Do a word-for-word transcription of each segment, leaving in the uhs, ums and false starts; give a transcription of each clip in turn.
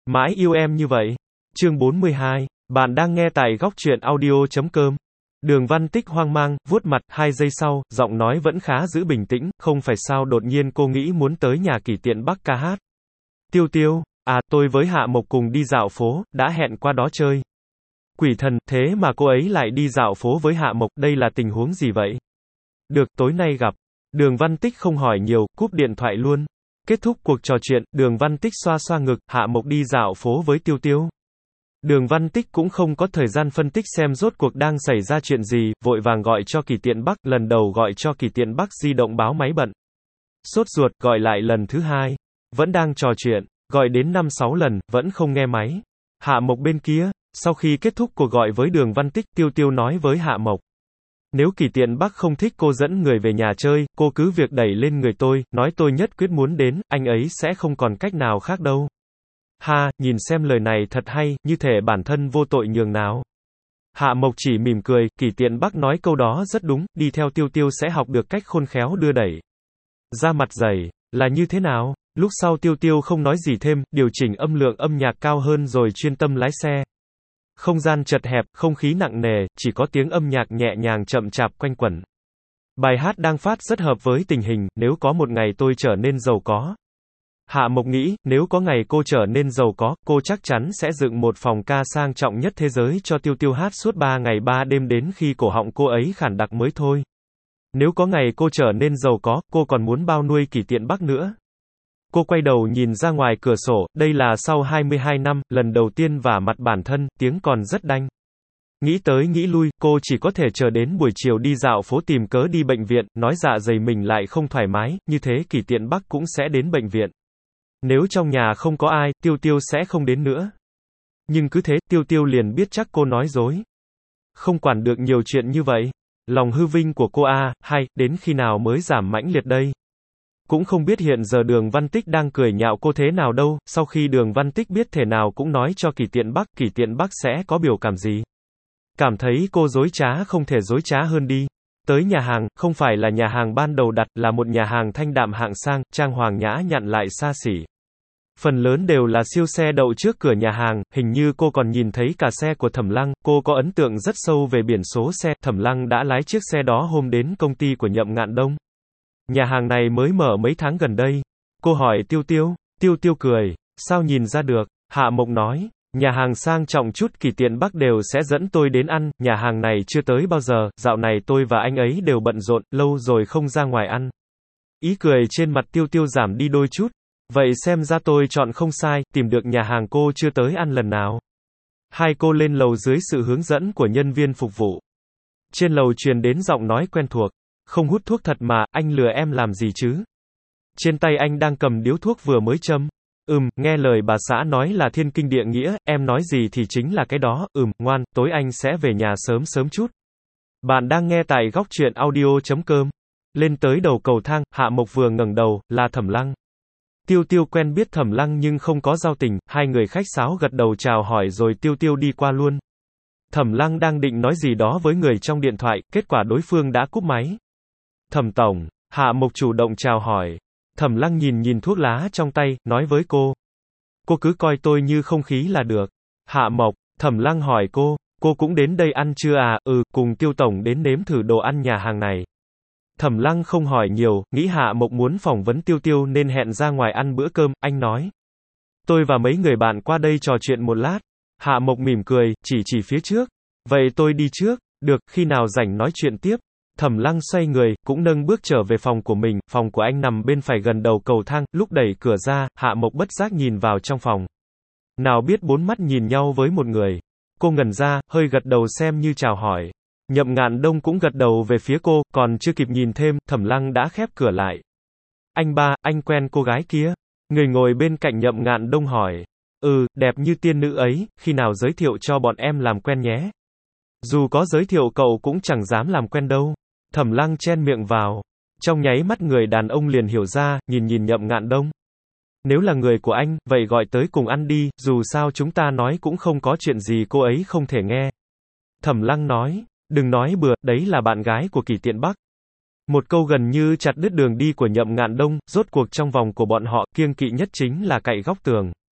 Mãi yêu em như vậy. Chương bốn mươi hai. Bạn đang nghe tại góc truyện audio chấm com. Đường Văn Tích hoang mang, vuốt mặt, hai giây sau, giọng nói vẫn khá giữ bình tĩnh, không phải sao đột nhiên cô nghĩ muốn tới nhà Kỷ Tiện Bắc ca hát. Tiêu Tiêu, à, tôi với Hạ Mộc cùng đi dạo phố, đã hẹn qua đó chơi. Quỷ thần, thế mà cô ấy lại đi dạo phố với Hạ Mộc, đây là tình huống gì vậy? Được, tối nay gặp. Đường Văn Tích không hỏi nhiều, cúp điện thoại luôn. Kết thúc cuộc trò chuyện, Đường Văn Tích xoa xoa ngực, Hạ Mộc đi dạo phố với Tiêu Tiêu. Đường Văn Tích cũng không có thời gian phân tích xem rốt cuộc đang xảy ra chuyện gì, vội vàng gọi cho Kỷ Tiện Bắc, lần đầu gọi cho Kỷ Tiện Bắc di động báo máy bận. Sốt ruột, gọi lại lần thứ hai. Vẫn đang trò chuyện, gọi đến năm sáu lần, vẫn không nghe máy. Hạ Mộc bên kia, sau khi kết thúc cuộc gọi với Đường Văn Tích, Tiêu Tiêu nói với Hạ Mộc. Nếu Kỷ Tiện Bắc không thích cô dẫn người về nhà chơi, cô cứ việc đẩy lên người tôi, nói tôi nhất quyết muốn đến, anh ấy sẽ không còn cách nào khác đâu. Ha, nhìn xem lời này thật hay, như thể bản thân vô tội nhường nào. Hạ Mộc chỉ mỉm cười, Kỷ Tiện Bắc nói câu đó rất đúng, đi theo Tiêu Tiêu sẽ học được cách khôn khéo đưa đẩy. Ra mặt dày, là như thế nào? Lúc sau Tiêu Tiêu không nói gì thêm, điều chỉnh âm lượng âm nhạc cao hơn rồi chuyên tâm lái xe. Không gian chật hẹp, không khí nặng nề, chỉ có tiếng âm nhạc nhẹ nhàng chậm chạp quanh quẩn. Bài hát đang phát rất hợp với tình hình, nếu có một ngày tôi trở nên giàu có. Hạ Mộc nghĩ, nếu có ngày cô trở nên giàu có, cô chắc chắn sẽ dựng một phòng ca sang trọng nhất thế giới cho Tiêu Tiêu hát suốt ba ngày ba đêm đến khi cổ họng cô ấy khản đặc mới thôi. Nếu có ngày cô trở nên giàu có, cô còn muốn bao nuôi Kỷ Tiện Bắc nữa. Cô quay đầu nhìn ra ngoài cửa sổ, đây là sau hai mươi hai năm, lần đầu tiên vả mặt bản thân, tiếng còn rất đanh. Nghĩ tới nghĩ lui, cô chỉ có thể chờ đến buổi chiều đi dạo phố tìm cớ đi bệnh viện, nói dạ dày mình lại không thoải mái, như thế Kỷ Tiện Bắc cũng sẽ đến bệnh viện. Nếu trong nhà không có ai, Tiêu Tiêu sẽ không đến nữa. Nhưng cứ thế, Tiêu Tiêu liền biết chắc cô nói dối. Không quản được nhiều chuyện như vậy. Lòng hư vinh của cô a, hay, đến khi nào mới giảm mãnh liệt đây? Cũng không biết hiện giờ Đường Văn Tích đang cười nhạo cô thế nào đâu, sau khi Đường Văn Tích biết thể nào cũng nói cho Kỷ Tiện Bắc, Kỷ Tiện Bắc sẽ có biểu cảm gì. Cảm thấy cô dối trá không thể dối trá hơn đi. Tới nhà hàng, không phải là nhà hàng ban đầu đặt, là một nhà hàng thanh đạm hạng sang, trang hoàng nhã nhặn lại xa xỉ. Phần lớn đều là siêu xe đậu trước cửa nhà hàng, hình như cô còn nhìn thấy cả xe của Thẩm Lăng, cô có ấn tượng rất sâu về biển số xe, Thẩm Lăng đã lái chiếc xe đó hôm đến công ty của Nhậm Ngạn Đông. Nhà hàng này mới mở mấy tháng gần đây. Cô hỏi Tiêu Tiêu, Tiêu Tiêu cười, sao nhìn ra được? Hạ Mộc nói, nhà hàng sang trọng chút Kỷ Tiện Bắc đều sẽ dẫn tôi đến ăn, nhà hàng này chưa tới bao giờ, dạo này tôi và anh ấy đều bận rộn, lâu rồi không ra ngoài ăn. Ý cười trên mặt Tiêu Tiêu giảm đi đôi chút. Vậy xem ra tôi chọn không sai, tìm được nhà hàng cô chưa tới ăn lần nào. Hai cô lên lầu dưới sự hướng dẫn của nhân viên phục vụ. Trên lầu truyền đến giọng nói quen thuộc. Không hút thuốc thật mà, anh lừa em làm gì chứ? Trên tay anh đang cầm điếu thuốc vừa mới châm. Ừm, nghe lời bà xã nói là thiên kinh địa nghĩa, em nói gì thì chính là cái đó, ừm, ngoan, tối anh sẽ về nhà sớm sớm chút. Bạn đang nghe tại góc truyện audio chấm com. Lên tới đầu cầu thang, Hạ Mộc vừa ngẩng đầu, là Thẩm Lăng. Tiêu Tiêu quen biết Thẩm Lăng nhưng không có giao tình, hai người khách sáo gật đầu chào hỏi rồi Tiêu Tiêu đi qua luôn. Thẩm Lăng đang định nói gì đó với người trong điện thoại, kết quả đối phương đã cúp máy. Thẩm tổng, Hạ Mộc chủ động chào hỏi. Thẩm Lăng nhìn nhìn thuốc lá trong tay, nói với cô. Cô cứ coi tôi như không khí là được. Hạ Mộc, Thẩm Lăng hỏi cô, cô cũng đến đây ăn chưa à? Ừ, cùng Tiêu tổng đến nếm thử đồ ăn nhà hàng này. Thẩm Lăng không hỏi nhiều, nghĩ Hạ Mộc muốn phỏng vấn Tiêu Tiêu nên hẹn ra ngoài ăn bữa cơm, anh nói. Tôi và mấy người bạn qua đây trò chuyện một lát. Hạ Mộc mỉm cười, chỉ chỉ phía trước. Vậy tôi đi trước, được, khi nào rảnh nói chuyện tiếp. Thẩm Lăng xoay người, cũng nâng bước trở về phòng của mình, phòng của anh nằm bên phải gần đầu cầu thang, lúc đẩy cửa ra, Hạ Mộc bất giác nhìn vào trong phòng. Nào biết bốn mắt nhìn nhau với một người. Cô ngẩn ra, hơi gật đầu xem như chào hỏi. Nhậm Ngạn Đông cũng gật đầu về phía cô, còn chưa kịp nhìn thêm, Thẩm Lăng đã khép cửa lại. Anh ba, anh quen cô gái kia? Người ngồi bên cạnh Nhậm Ngạn Đông hỏi. Ừ, đẹp như tiên nữ ấy, khi nào giới thiệu cho bọn em làm quen nhé? Dù có giới thiệu cậu cũng chẳng dám làm quen đâu. Thẩm Lăng chen miệng vào. Trong nháy mắt người đàn ông liền hiểu ra, nhìn nhìn Nhậm Ngạn Đông. Nếu là người của anh, vậy gọi tới cùng ăn đi, dù sao chúng ta nói cũng không có chuyện gì cô ấy không thể nghe. Thẩm Lăng nói. Đừng nói bừa, đấy là bạn gái của Kỷ Tiện Bắc. Một câu gần như chặt đứt đường đi của Nhậm Ngạn Đông, rốt cuộc trong vòng của bọn họ, kiêng kỵ nhất chính là cậy góc tường.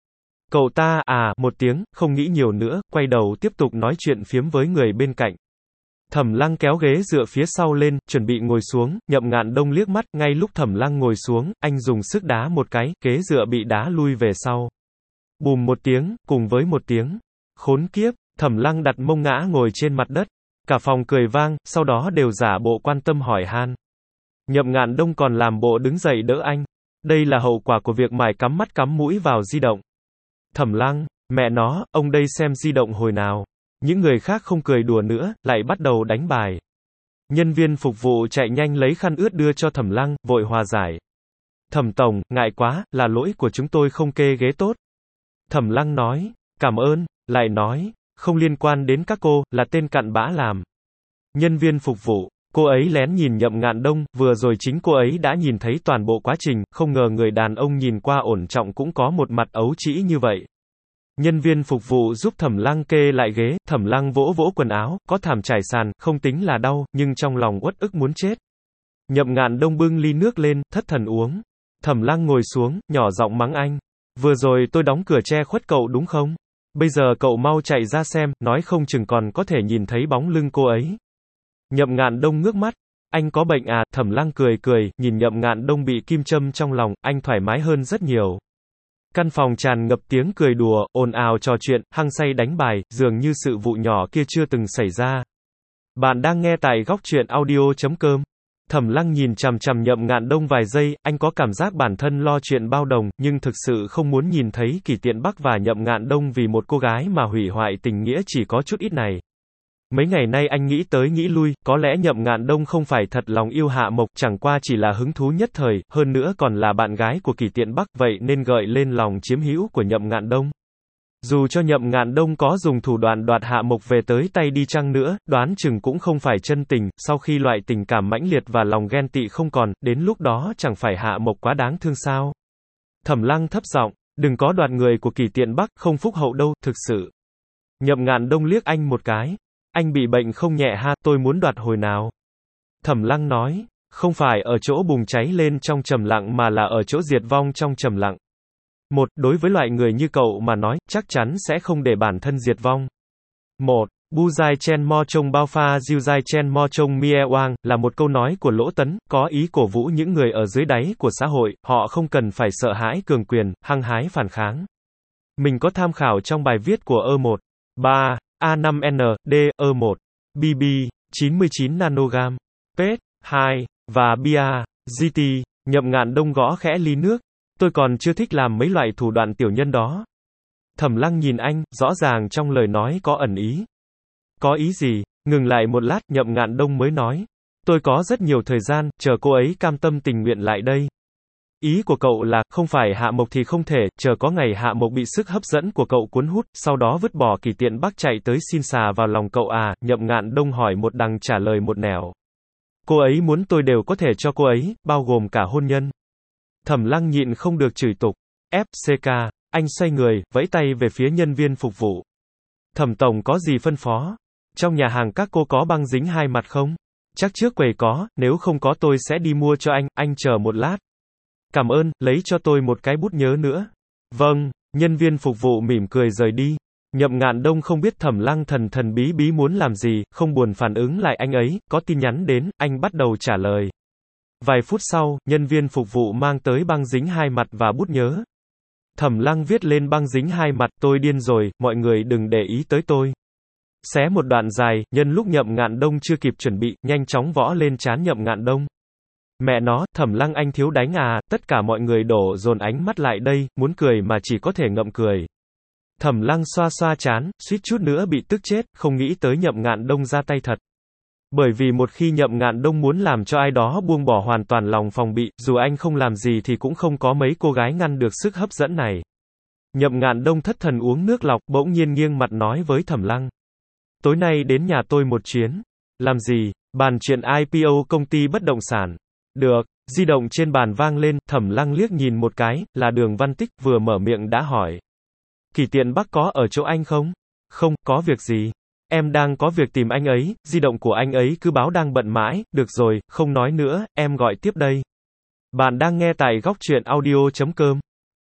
Cậu ta, à, một tiếng, không nghĩ nhiều nữa, quay đầu tiếp tục nói chuyện phiếm với người bên cạnh. Thẩm Lăng kéo ghế dựa phía sau lên, chuẩn bị ngồi xuống, Nhậm Ngạn Đông liếc mắt, ngay lúc Thẩm Lăng ngồi xuống, anh dùng sức đá một cái, ghế dựa bị đá lui về sau. Bùm một tiếng, cùng với một tiếng. Khốn kiếp, Thẩm Lăng đặt mông ngã ngồi trên mặt đất. Cả phòng cười vang, sau đó đều giả bộ quan tâm hỏi han. Nhậm Ngạn Đông còn làm bộ đứng dậy đỡ anh. Đây là hậu quả của việc mải cắm mắt cắm mũi vào di động. Thẩm Lăng, mẹ nó, ông đây xem di động hồi nào. Những người khác không cười đùa nữa, lại bắt đầu đánh bài. Nhân viên phục vụ chạy nhanh lấy khăn ướt đưa cho Thẩm Lăng, vội hòa giải. Thẩm tổng, ngại quá, là lỗi của chúng tôi không kê ghế tốt. Thẩm Lăng nói, cảm ơn, lại nói, không liên quan đến các cô, là tên cặn bã làm. Nhân viên phục vụ, cô ấy lén nhìn Nhậm Ngạn Đông, vừa rồi chính cô ấy đã nhìn thấy toàn bộ quá trình, không ngờ người đàn ông nhìn qua ổn trọng cũng có một mặt ấu trĩ như vậy. Nhân viên phục vụ giúp Thẩm Lăng kê lại ghế, Thẩm Lăng vỗ vỗ quần áo, có thảm trải sàn, không tính là đau, nhưng trong lòng uất ức muốn chết. Nhậm Ngạn Đông bưng ly nước lên, thất thần uống. Thẩm Lăng ngồi xuống, nhỏ giọng mắng anh. Vừa rồi tôi đóng cửa che khuất cậu đúng không? Bây giờ cậu mau chạy ra xem, nói không chừng còn có thể nhìn thấy bóng lưng cô ấy. Nhậm Ngạn Đông ngước mắt. Anh có bệnh à? Thẩm Lăng cười cười, nhìn Nhậm Ngạn Đông bị kim châm trong lòng, anh thoải mái hơn rất nhiều. Căn phòng tràn ngập tiếng cười đùa, ồn ào trò chuyện, hăng say đánh bài, dường như sự vụ nhỏ kia chưa từng xảy ra. Bạn đang nghe tại góc truyện audio chấm com. Thẩm Lăng nhìn chằm chằm Nhậm Ngạn Đông vài giây, anh có cảm giác bản thân lo chuyện bao đồng, nhưng thực sự không muốn nhìn thấy Kỷ Tiện Bắc và Nhậm Ngạn Đông vì một cô gái mà hủy hoại tình nghĩa chỉ có chút ít này. Mấy ngày nay anh nghĩ tới nghĩ lui, có lẽ Nhậm Ngạn Đông không phải thật lòng yêu Hạ Mộc, chẳng qua chỉ là hứng thú nhất thời, hơn nữa còn là bạn gái của Kỷ Tiện Bắc, vậy nên gợi lên lòng chiếm hữu của Nhậm Ngạn Đông. Dù cho Nhậm Ngạn Đông có dùng thủ đoạn đoạt Hạ Mộc về tới tay đi chăng nữa, đoán chừng cũng không phải chân tình, sau khi loại tình cảm mãnh liệt và lòng ghen tị không còn, đến lúc đó chẳng phải Hạ Mộc quá đáng thương sao. Thẩm Lăng thấp giọng, đừng có đoạt người của Kỷ Tiện Bắc, không phúc hậu đâu, thực sự. Nhậm Ngạn Đông liếc anh một cái. Anh bị bệnh không nhẹ ha, tôi muốn đoạt hồi nào. Thẩm Lăng nói, không phải ở chỗ bùng cháy lên trong trầm lặng mà là ở chỗ diệt vong trong trầm lặng. Một, đối với loại người như cậu mà nói, chắc chắn sẽ không để bản thân diệt vong. Một, Bu Zai Chen Mo Chong Bao Pha Jiu Zai Chen Mo Chong Mie Wang, là một câu nói của Lỗ Tấn, có ý cổ vũ những người ở dưới đáy của xã hội, họ không cần phải sợ hãi cường quyền, hăng hái phản kháng. Mình có tham khảo trong bài viết của E một. ba. A năm N, D, E một, B B, chín mươi chín nanogam, P E T, hai, và Bia, G T, Nhậm Ngạn Đông gõ khẽ ly nước. Tôi còn chưa thích làm mấy loại thủ đoạn tiểu nhân đó. Thẩm Lăng nhìn anh, rõ ràng trong lời nói có ẩn ý. Có ý gì? Ngừng lại một lát, Nhậm Ngạn Đông mới nói. Tôi có rất nhiều thời gian, chờ cô ấy cam tâm tình nguyện lại đây. Ý của cậu là, không phải Hạ Mộc thì không thể, chờ có ngày Hạ Mộc bị sức hấp dẫn của cậu cuốn hút, sau đó vứt bỏ Kỷ Tiện Bắc chạy tới xin xà vào lòng cậu à? Nhậm Ngạn Đông hỏi một đằng trả lời một nẻo. Cô ấy muốn tôi đều có thể cho cô ấy, bao gồm cả hôn nhân. Thẩm Lăng nhịn không được chửi tục. F C K, anh xoay người, vẫy tay về phía nhân viên phục vụ. Thẩm tổng có gì phân phó? Trong nhà hàng các cô có băng dính hai mặt không? Chắc trước quầy có, nếu không có tôi sẽ đi mua cho anh, anh chờ một lát. Cảm ơn, lấy cho tôi một cái bút nhớ nữa. Vâng, nhân viên phục vụ mỉm cười rời đi. Nhậm Ngạn Đông không biết Thẩm Lăng thần thần bí bí muốn làm gì, không buồn phản ứng lại anh ấy, có tin nhắn đến, anh bắt đầu trả lời. Vài phút sau, nhân viên phục vụ mang tới băng dính hai mặt và bút nhớ. Thẩm Lăng viết lên băng dính hai mặt, tôi điên rồi, mọi người đừng để ý tới tôi. Xé một đoạn dài, nhân lúc Nhậm Ngạn Đông chưa kịp chuẩn bị, nhanh chóng võ lên trán Nhậm Ngạn Đông. Mẹ nó, Thẩm Lăng anh thiếu đánh à, tất cả mọi người đổ dồn ánh mắt lại đây, muốn cười mà chỉ có thể ngậm cười. Thẩm Lăng xoa xoa trán, suýt chút nữa bị tức chết, không nghĩ tới Nhậm Ngạn Đông ra tay thật. Bởi vì một khi Nhậm Ngạn Đông muốn làm cho ai đó buông bỏ hoàn toàn lòng phòng bị, dù anh không làm gì thì cũng không có mấy cô gái ngăn được sức hấp dẫn này. Nhậm Ngạn Đông thất thần uống nước lọc, bỗng nhiên nghiêng mặt nói với Thẩm Lăng. Tối nay đến nhà tôi một chuyến. Làm gì? Bàn chuyện I P O công ty bất động sản. Được, di động trên bàn vang lên, Thẩm Lăng liếc nhìn một cái, là Đường Văn Tích, vừa mở miệng đã hỏi. Kỷ Tiện Bắc có ở chỗ anh không? Không, có việc gì? Em đang có việc tìm anh ấy, di động của anh ấy cứ báo đang bận mãi, được rồi, không nói nữa, em gọi tiếp đây. Bạn đang nghe tại góc truyện audio chấm com.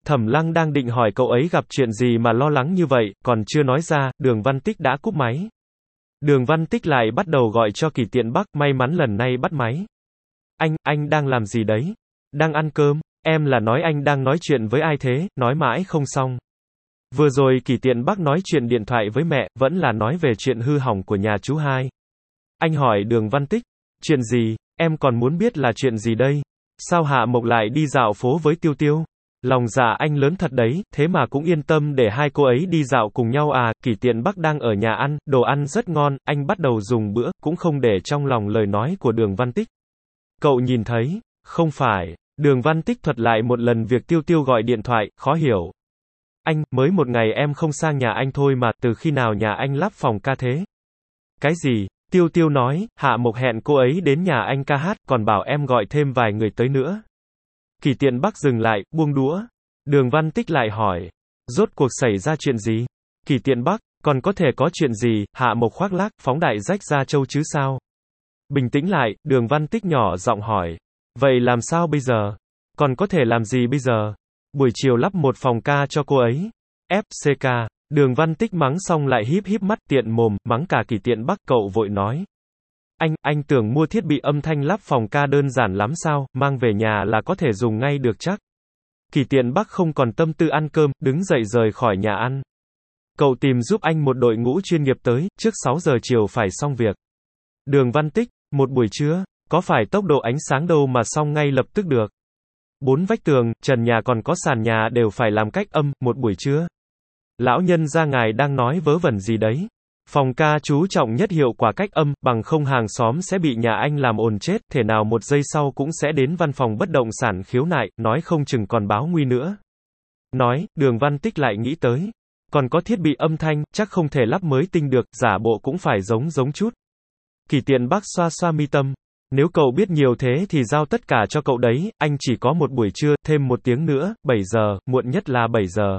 Thẩm Lăng đang định hỏi cậu ấy gặp chuyện gì mà lo lắng như vậy, còn chưa nói ra, Đường Văn Tích đã cúp máy. Đường Văn Tích lại bắt đầu gọi cho Kỳ Tiện Bắc, may mắn lần này bắt máy. Anh, anh đang làm gì đấy? Đang ăn cơm, em là nói anh đang nói chuyện với ai thế, nói mãi không xong. Vừa rồi Kỳ Tiện Bắc nói chuyện điện thoại với mẹ, vẫn là nói về chuyện hư hỏng của nhà chú hai. Anh hỏi Đường Văn Tích, chuyện gì, em còn muốn biết là chuyện gì đây? Sao Hạ Mộc lại đi dạo phố với Tiêu Tiêu? Lòng dạ anh lớn thật đấy, thế mà cũng yên tâm để hai cô ấy đi dạo cùng nhau à? Kỳ Tiện Bắc đang ở nhà ăn, đồ ăn rất ngon, anh bắt đầu dùng bữa, cũng không để trong lòng lời nói của Đường Văn Tích. Cậu nhìn thấy, không phải, Đường Văn Tích thuật lại một lần việc Tiêu Tiêu gọi điện thoại, khó hiểu. Anh, mới một ngày em không sang nhà anh thôi mà, từ khi nào nhà anh lắp phòng ca thế? Cái gì? Tiêu Tiêu nói, Hạ Mộc hẹn cô ấy đến nhà anh ca hát, còn bảo em gọi thêm vài người tới nữa. Kỳ Tiện Bắc dừng lại, buông đũa. Đường Văn Tích lại hỏi, rốt cuộc xảy ra chuyện gì? Kỳ Tiện Bắc, còn có thể có chuyện gì? Hạ Mộc khoác lác, phóng đại rách ra châu chứ sao? Bình tĩnh lại, Đường Văn Tích nhỏ giọng hỏi, vậy làm sao bây giờ? Còn có thể làm gì bây giờ? Buổi chiều lắp một phòng ca cho cô ấy. ép xê ca. Đường Văn Tích mắng xong lại híp híp mắt tiện mồm, mắng cả Kỳ Tiện Bắc. Cậu vội nói, Anh, anh tưởng mua thiết bị âm thanh lắp phòng ca đơn giản lắm sao, mang về nhà là có thể dùng ngay được chắc. Kỳ Tiện Bắc không còn tâm tư ăn cơm, đứng dậy rời khỏi nhà ăn. Cậu tìm giúp anh một đội ngũ chuyên nghiệp tới, trước sáu giờ chiều phải xong việc. Đường Văn Tích, một buổi trưa, có phải tốc độ ánh sáng đâu mà xong ngay lập tức được. Bốn vách tường, trần nhà còn có sàn nhà đều phải làm cách âm, một buổi trưa. Lão nhân gia ngài đang nói vớ vẩn gì đấy. Phòng ca chú trọng nhất hiệu quả cách âm, bằng không hàng xóm sẽ bị nhà anh làm ồn chết, thể nào một giây sau cũng sẽ đến văn phòng bất động sản khiếu nại, nói không chừng còn báo nguy nữa. Nói, Đường Văn Tích lại nghĩ tới. Còn có thiết bị âm thanh, chắc không thể lắp mới tinh được, giả bộ cũng phải giống giống chút. Kỳ Tiện Bắc xoa xoa mi tâm. Nếu cậu biết nhiều thế thì giao tất cả cho cậu đấy, anh chỉ có một buổi trưa, thêm một tiếng nữa, bảy giờ, muộn nhất là bảy giờ.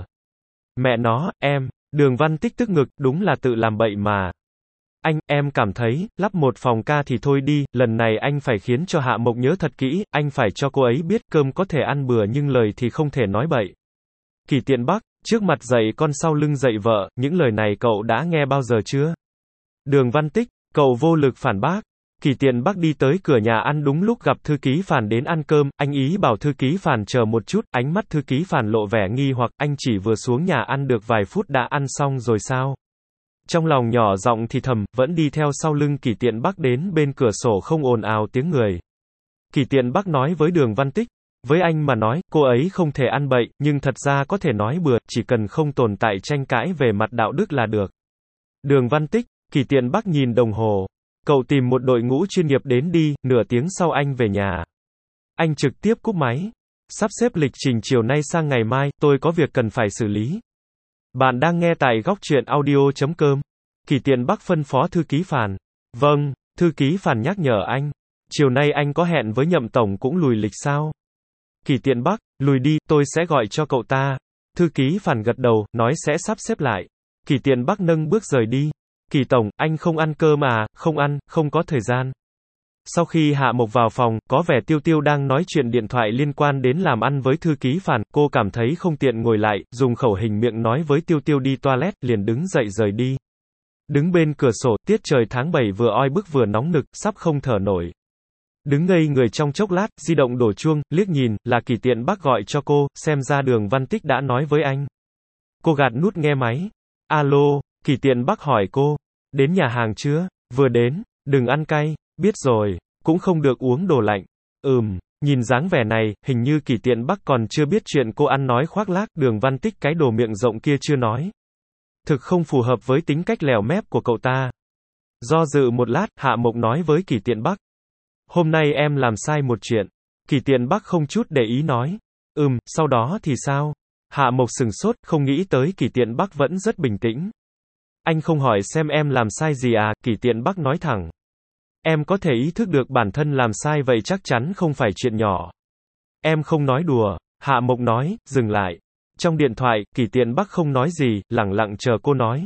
Mẹ nó, em, Đường Văn Tích tức ngực, đúng là tự làm bậy mà. Anh, em cảm thấy, lắp một phòng ca thì thôi đi, lần này anh phải khiến cho Hạ Mộc nhớ thật kỹ, anh phải cho cô ấy biết cơm có thể ăn bừa nhưng lời thì không thể nói bậy. Kỳ Tiện Bắc, trước mặt dạy con sau lưng dạy vợ, những lời này cậu đã nghe bao giờ chưa? Đường Văn Tích, cậu vô lực phản bác. Kỳ Tiện Bắc đi tới cửa nhà ăn đúng lúc gặp thư ký Phàn đến ăn cơm, anh ý bảo thư ký Phàn chờ một chút, ánh mắt thư ký Phàn lộ vẻ nghi hoặc, anh chỉ vừa xuống nhà ăn được vài phút đã ăn xong rồi sao? Trong lòng nhỏ giọng thì thầm, vẫn đi theo sau lưng Kỳ Tiện Bắc đến bên cửa sổ không ồn ào tiếng người. Kỳ Tiện Bắc nói với Đường Văn Tích, với anh mà nói, cô ấy không thể ăn bậy, nhưng thật ra có thể nói bừa, chỉ cần không tồn tại tranh cãi về mặt đạo đức là được. Đường Văn Tích, Kỳ Tiện Bắc nhìn đồng hồ. Cậu tìm một đội ngũ chuyên nghiệp đến đi, nửa tiếng sau anh về nhà. Anh trực tiếp cúp máy. Sắp xếp lịch trình chiều nay sang ngày mai, tôi có việc cần phải xử lý. Bạn đang nghe tại góc truyện audio chấm com. Kỳ Tiện Bắc phân phó thư ký Phàn. Vâng, thư ký Phàn nhắc nhở anh. Chiều nay anh có hẹn với Nhậm tổng cũng lùi lịch sao? Kỳ Tiện Bắc, lùi đi, tôi sẽ gọi cho cậu ta. Thư ký Phàn gật đầu, nói sẽ sắp xếp lại. Kỳ Tiện Bắc nâng bước rời đi. Kỳ tổng, anh không ăn cơm à? Không ăn, không có thời gian. Sau khi Hạ Mộc vào phòng, có vẻ Tiêu Tiêu đang nói chuyện điện thoại liên quan đến làm ăn với thư ký Phàn, cô cảm thấy không tiện ngồi lại, dùng khẩu hình miệng nói với Tiêu Tiêu đi toilet, liền đứng dậy rời đi. Đứng bên cửa sổ, tiết trời tháng bảy vừa oi bức vừa nóng nực, sắp không thở nổi. Đứng ngây người trong chốc lát, di động đổ chuông, liếc nhìn, là Kỳ Tiện Bắc gọi cho cô, xem ra Đường Văn Tích đã nói với anh. Cô gạt nút nghe máy. Alo, Kỳ Tiện Bắc hỏi cô, đến nhà hàng chưa? Vừa đến, đừng ăn cay, biết rồi, cũng không được uống đồ lạnh. Ừm, nhìn dáng vẻ này, hình như Kỳ Tiện Bắc còn chưa biết chuyện cô ăn nói khoác lác, Đường Văn Tích cái đồ miệng rộng kia chưa nói. Thực không phù hợp với tính cách lèo mép của cậu ta. Do dự một lát, Hạ Mộc nói với Kỳ Tiện Bắc. Hôm nay em làm sai một chuyện. Kỳ Tiện Bắc không chút để ý nói. Ừm, sau đó thì sao? Hạ Mộc sừng sốt, không nghĩ tới Kỳ Tiện Bắc vẫn rất bình tĩnh. Anh không hỏi xem em làm sai gì à? Kỳ Tiện Bắc nói thẳng. Em có thể ý thức được bản thân làm sai vậy chắc chắn không phải chuyện nhỏ. Em không nói đùa. Hạ Mộc nói, dừng lại. Trong điện thoại, Kỳ Tiện Bắc không nói gì, lẳng lặng chờ cô nói.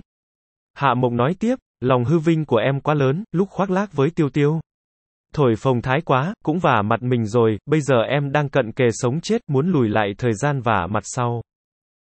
Hạ Mộc nói tiếp, lòng hư vinh của em quá lớn, lúc khoác lác với Tiêu Tiêu. Thổi phồng thái quá, cũng vả mặt mình rồi, bây giờ em đang cận kề sống chết, muốn lùi lại thời gian vả mặt sau.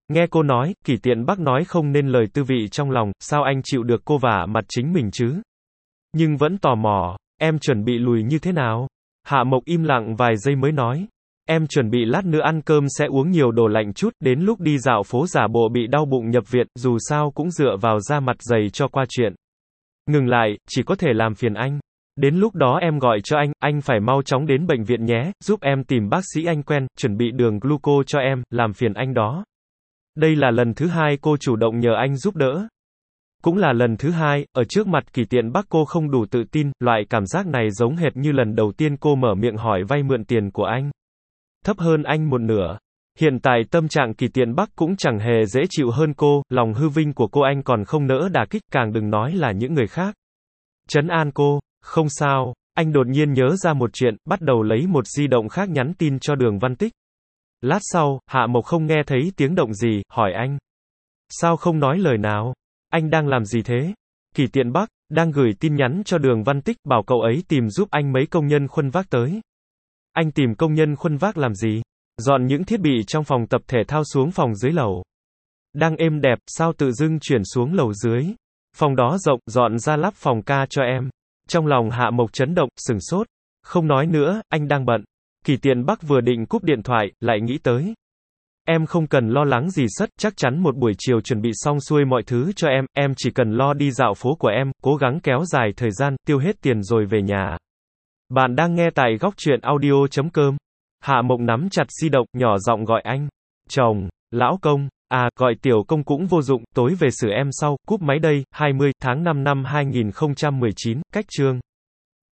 Nghe cô nói, Kỷ Tiện Bắc nói không nên lời tư vị trong lòng, sao anh chịu được cô vả mặt chính mình chứ? Nhưng vẫn tò mò, em chuẩn bị lùi như thế nào? Hạ Mộc im lặng vài giây mới nói. Em chuẩn bị lát nữa ăn cơm sẽ uống nhiều đồ lạnh chút, đến lúc đi dạo phố giả bộ bị đau bụng nhập viện, dù sao cũng dựa vào da mặt dày cho qua chuyện. Ngừng lại, chỉ có thể làm phiền anh. Đến lúc đó em gọi cho anh, anh phải mau chóng đến bệnh viện nhé, giúp em tìm bác sĩ anh quen, chuẩn bị đường gluco cho em, làm phiền anh đó. Đây là lần thứ hai cô chủ động nhờ anh giúp đỡ. Cũng là lần thứ hai, ở trước mặt Kỷ Tiện Bắc cô không đủ tự tin, loại cảm giác này giống hệt như lần đầu tiên cô mở miệng hỏi vay mượn tiền của anh. Thấp hơn anh một nửa. Hiện tại tâm trạng Kỷ Tiện Bắc cũng chẳng hề dễ chịu hơn cô, lòng hư vinh của cô anh còn không nỡ đả kích, càng đừng nói là những người khác. Trấn an cô, không sao, anh đột nhiên nhớ ra một chuyện, bắt đầu lấy một di động khác nhắn tin cho Đường Văn Tích. Lát sau, Hạ Mộc không nghe thấy tiếng động gì, hỏi anh. Sao không nói lời nào? Anh đang làm gì thế? Kỷ Tiện Bắc, đang gửi tin nhắn cho Đường Văn Tích, bảo cậu ấy tìm giúp anh mấy công nhân khuân vác tới. Anh tìm công nhân khuân vác làm gì? Dọn những thiết bị trong phòng tập thể thao xuống phòng dưới lầu. Đang êm đẹp, sao tự dưng chuyển xuống lầu dưới? Phòng đó rộng, dọn ra lắp phòng ca cho em. Trong lòng Hạ Mộc chấn động, sửng sốt. Không nói nữa, anh đang bận. Kỷ Tiện Bắc vừa định cúp điện thoại, lại nghĩ tới. Em không cần lo lắng gì sất, chắc chắn một buổi chiều chuẩn bị xong xuôi mọi thứ cho em, em chỉ cần lo đi dạo phố của em, cố gắng kéo dài thời gian, tiêu hết tiền rồi về nhà. Bạn đang nghe tại góc truyện audio chấm com. Hạ Mộc nắm chặt di động, nhỏ giọng gọi anh. Chồng, lão công, à, gọi tiểu công cũng vô dụng, tối về xử em sau, cúp máy đây, hai mươi tháng năm năm hai nghìn không trăm mười chín, cách chương.